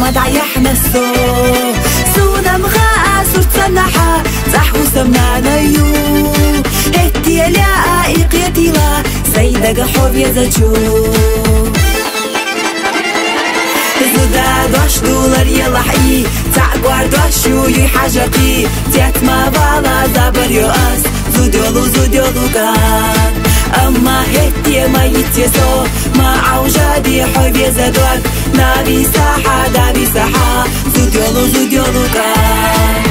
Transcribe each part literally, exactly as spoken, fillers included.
ما ضيعنا الصوت سونا مغاء صرت سنحة صح وسمنا نيو هتي لا إيقيتي لا سيدة حب يزجو زودا دوش دولار يلا حي تعقوار دوشو يي حاجقي تيات ما بالا زابر يؤس زوديولو زوديولو كان أما هتي ما يتيسو ما عوجادي حب يزدوك نابي ساحة دابي ساحة زوديولو زوديولو كان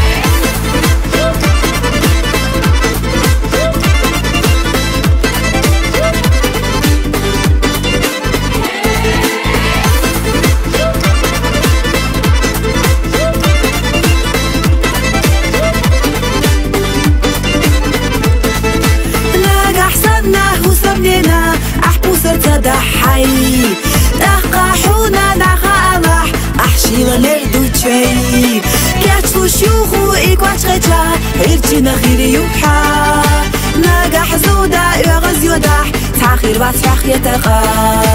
ضحي نقحونا نخالح أحشي لنردو تشي كاتفو شيوخو إيكواتش غيتلا هيرتي نخيري يوحا نقح زودا يغز يودح تاخير باتفاق يتقا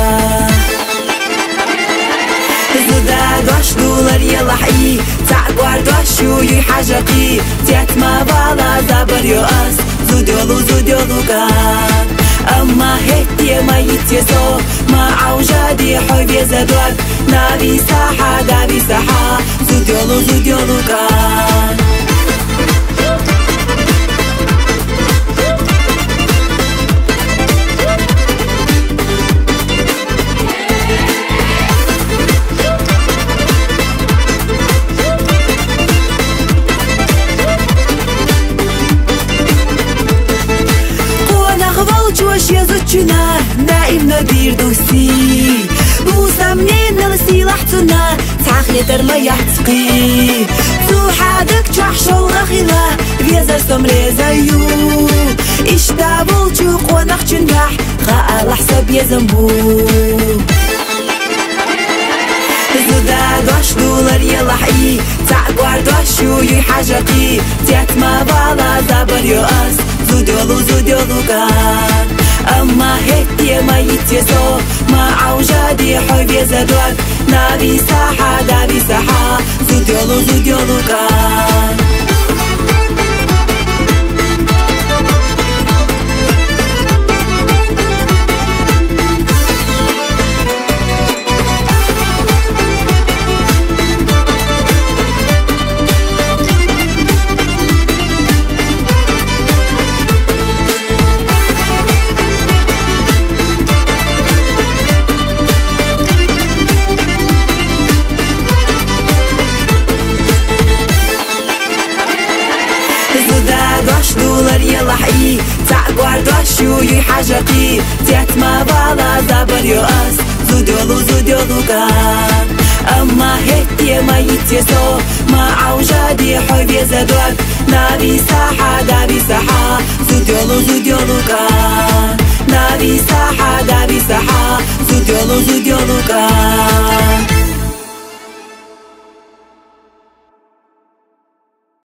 زودا دوش دولار يلا حي تعقوار دوشو يي حاجقي تيات ما بالا زابر يؤس زوديولو زوديولو كان أما هتي ما يتيسو ما عوجادي حب يزدوك نابي ساحة دابي ساحة زوديولو زوديولو كان وش يزوجنا نائمنا دير دوسي وسامنين نسي لحظنا تعخي درما يحتقي تو حادك تحشو غخيلا بيزا سمري زيو اشتابل تشوق ونخشن بح غاء لحسب يزنبو زودا دوش دولار يلا حي تعقوار دوشو يي حاجقي تيات ما بالا زابر يؤس زوديولو زوديولو كان أما هتي ما يتيسو ما عوجادي حب يزدوك نابي ساحة دابي ساحة زوديولو زوديولو كان دولار يلا حي تعقوار دوشو يي حاجقي تيات ما بالا زابر يؤس زوديولو زوديولو كان أما هتي ما يتيسو ما عوجادي حب يزدوك نابي ساحة دابي ساحة زوديولو زوديولو كان